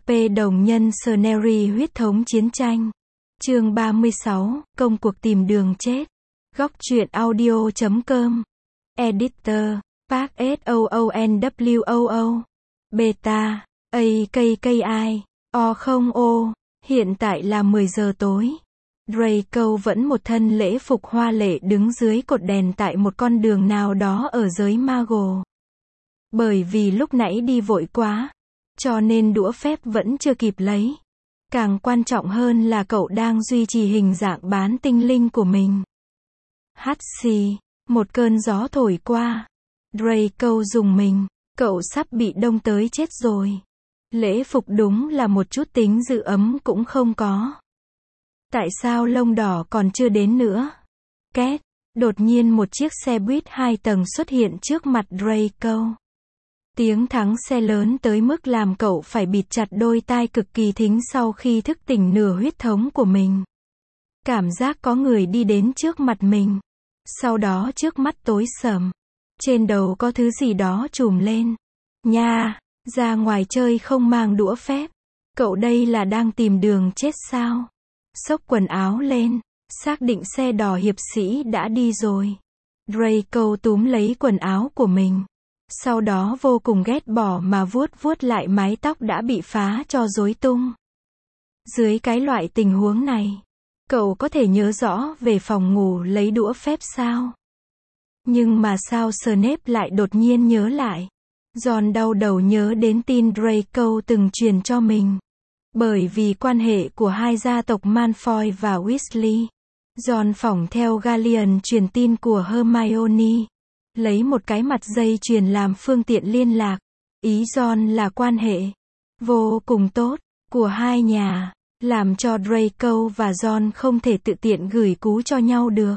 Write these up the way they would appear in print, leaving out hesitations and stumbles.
P đồng nhân Scenery huyết thống chiến tranh. Chương 36, công cuộc tìm đường chết. Góc truyện audio.com. Editor, Park SOONWOO. Beta, AKKI, O0O. Hiện tại là 10 giờ tối. Draco vẫn một thân lễ phục hoa lệ đứng dưới cột đèn tại một con đường nào đó ở giới Mago. Bởi vì lúc nãy đi vội quá, cho nên đũa phép vẫn chưa kịp lấy. Càng quan trọng hơn là cậu đang duy trì hình dạng bán tinh linh của mình. Hắt xì, một cơn gió thổi qua. Draco rùng mình, cậu sắp bị đông tới chết rồi. Lễ phục đúng là một chút tính giữ ấm cũng không có. Tại sao lông đỏ còn chưa đến nữa? Két, đột nhiên một chiếc xe buýt 2 tầng xuất hiện trước mặt Draco. Tiếng thắng xe lớn tới mức làm cậu phải bịt chặt đôi tai cực kỳ thính sau khi thức tỉnh nửa huyết thống của mình. Cảm giác có người đi đến trước mặt mình. Sau đó trước mắt tối sầm. Trên đầu có thứ gì đó trùm lên. Nha, ra ngoài chơi không mang đũa phép. Cậu đây là đang tìm đường chết sao? Xốc quần áo lên, xác định xe đỏ hiệp sĩ đã đi rồi. Draco túm lấy quần áo của mình. Sau đó vô cùng ghét bỏ mà vuốt vuốt lại mái tóc đã bị phá cho rối tung. Dưới cái loại tình huống này, cậu có thể nhớ rõ về phòng ngủ lấy đũa phép sao? Nhưng mà sao Snape lại đột nhiên nhớ lại? Ron đau đầu nhớ đến tin Draco từng truyền cho mình. Bởi vì quan hệ của hai gia tộc Malfoy và Weasley, Ron phỏng theo Gallion truyền tin của Hermione. Lấy một cái mặt dây chuyền làm phương tiện liên lạc. Ý Ron là quan hệ vô cùng tốt của hai nhà, làm cho Draco và Ron không thể tự tiện gửi cú cho nhau được.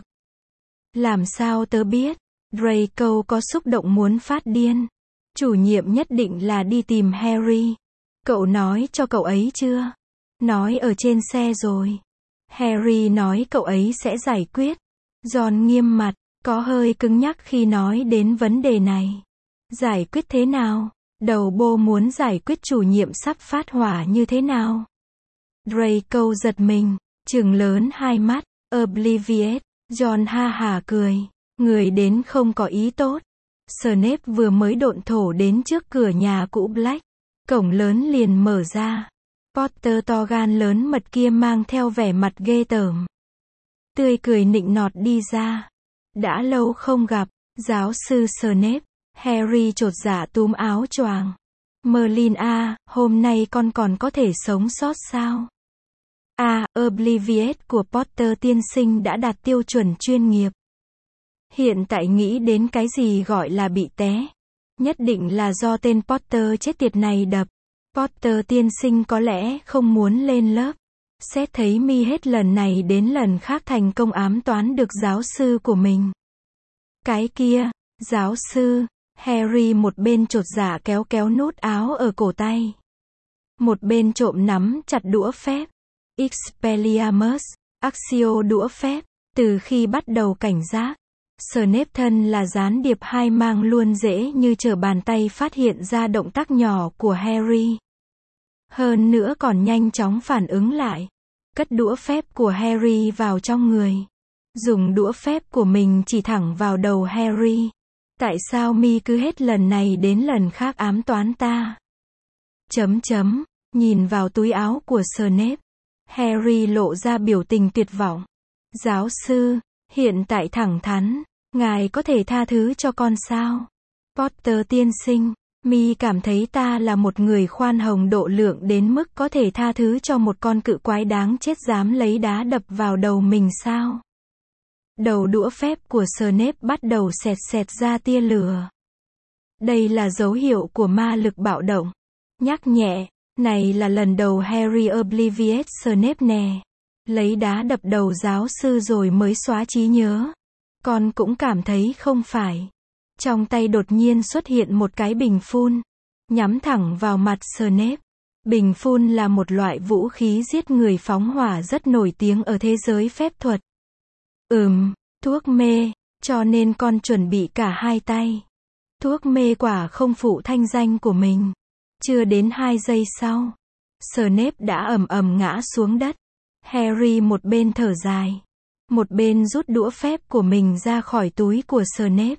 Làm sao tớ biết? Draco có xúc động muốn phát điên. Chủ nhiệm nhất định là đi tìm Harry. Cậu nói cho cậu ấy chưa? Nói ở trên xe rồi. Harry nói cậu ấy sẽ giải quyết. Ron nghiêm mặt, có hơi cứng nhắc khi nói đến vấn đề này. Giải quyết thế nào? Đầu bô muốn giải quyết chủ nhiệm sắp phát hỏa như thế nào? Draco giật mình, trừng lớn hai mắt. Oblivious. Ron ha hả cười. Người đến không có ý tốt. Snape vừa mới độn thổ đến trước cửa nhà cũ Black. Cổng lớn liền mở ra. Potter to gan lớn mật kia mang theo vẻ mặt ghê tởm. Tươi cười nịnh nọt đi ra. Đã lâu không gặp, giáo sư Snape. Harry chột dạ túm áo choàng. Merlin à, hôm nay con còn có thể sống sót sao? À, Oblivious của Potter tiên sinh đã đạt tiêu chuẩn chuyên nghiệp. Hiện tại nghĩ đến cái gì gọi là bị té. Nhất định là do tên Potter chết tiệt này đập. Potter tiên sinh có lẽ không muốn lên lớp. Xét thấy mi hết lần này đến lần khác thành công ám toán được giáo sư của mình. Cái kia, giáo sư, Harry một bên chột dạ kéo kéo nút áo ở cổ tay. Một bên trộm nắm chặt đũa phép. Expelliarmus, Accio đũa phép, từ khi bắt đầu cảnh giác. Snape thân là gián điệp hai mang luôn dễ như trở bàn tay phát hiện ra động tác nhỏ của Harry. Hơn nữa còn nhanh chóng phản ứng lại. Cất đũa phép của Harry vào trong người. Dùng đũa phép của mình chỉ thẳng vào đầu Harry. Tại sao mi cứ hết lần này đến lần khác ám toán ta? Nhìn vào túi áo của Snape. Harry lộ ra biểu tình tuyệt vọng. Giáo sư, hiện tại thẳng thắn. Ngài có thể tha thứ cho con sao? Potter tiên sinh, mi cảm thấy ta là một người khoan hồng độ lượng đến mức có thể tha thứ cho một con cự quái đáng chết dám lấy đá đập vào đầu mình sao? Đầu đũa phép của Snape bắt đầu xẹt ra tia lửa. Đây là dấu hiệu của ma lực bạo động. Nhắc nhẹ, này là lần đầu Harry Oblivious Snape nè. Lấy đá đập đầu giáo sư rồi mới xóa trí nhớ. Con cũng cảm thấy không phải. Trong tay đột nhiên xuất hiện một cái bình phun. Nhắm thẳng vào mặt Snape. Bình phun là một loại vũ khí giết người phóng hỏa rất nổi tiếng ở thế giới phép thuật. Thuốc mê, cho nên con chuẩn bị cả hai tay. Thuốc mê quả không phụ thanh danh của mình. Chưa đến 2 giây sau, Snape đã ầm ầm ngã xuống đất. Harry một bên thở dài, một bên rút đũa phép của mình ra khỏi túi của Snape.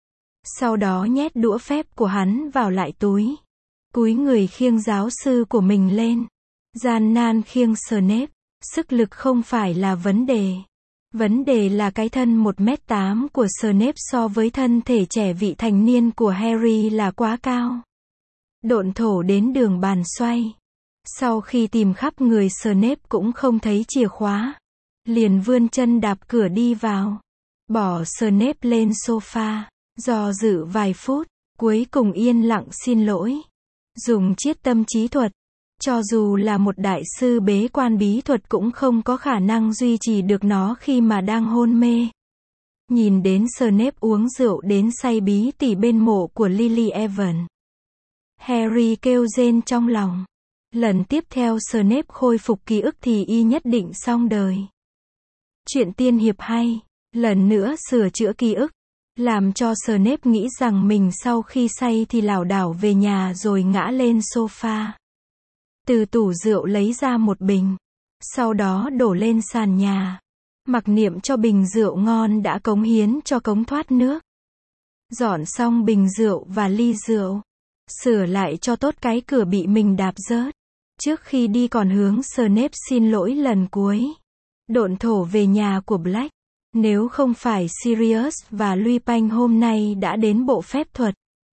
Sau đó nhét đũa phép của hắn vào lại túi. Cúi người khiêng giáo sư của mình lên. Gian nan khiêng Snape. Sức lực không phải là vấn đề. Vấn đề là cái thân 1m8 của Snape so với thân thể trẻ vị thành niên của Harry là quá cao. Độn thổ đến đường bàn xoay. Sau khi tìm khắp người Snape cũng không thấy chìa khóa. Liền vươn chân đạp cửa đi vào. Bỏ Snape lên sofa. Do dự vài phút, cuối cùng yên lặng xin lỗi. Dùng chiết tâm trí thuật. Cho dù là một đại sư bế quan bí thuật cũng không có khả năng duy trì được nó khi mà đang hôn mê. Nhìn đến Snape uống rượu đến say bí tỉ bên mộ của Lily Evans. Harry kêu rên trong lòng. Lần tiếp theo Snape khôi phục ký ức thì y nhất định xong đời. Chuyện tiên hiệp hay, lần nữa sửa chữa ký ức, làm cho Snape nghĩ rằng mình sau khi say thì lảo đảo về nhà rồi ngã lên sofa. Từ tủ rượu lấy ra một bình, sau đó đổ lên sàn nhà. Mặc niệm cho bình rượu ngon đã cống hiến cho cống thoát nước. Dọn xong bình rượu và ly rượu, sửa lại cho tốt cái cửa bị mình đạp rớt. Trước khi đi còn hướng Snape xin lỗi lần cuối. Độn thổ về nhà của Black. Nếu không phải Sirius và Lupin hôm nay đã đến bộ phép thuật,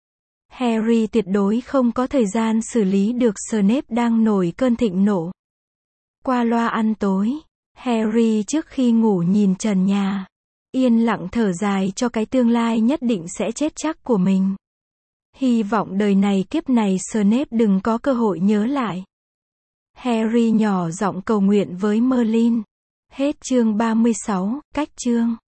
Harry tuyệt đối không có thời gian xử lý được Snape đang nổi cơn thịnh nộ. Qua loa ăn tối, Harry trước khi ngủ nhìn trần nhà, yên lặng thở dài cho cái tương lai nhất định sẽ chết chắc của mình. Hy vọng đời này kiếp này Snape đừng có cơ hội nhớ lại. Harry nhỏ giọng cầu nguyện với Merlin. Hết chương 36, cách chương.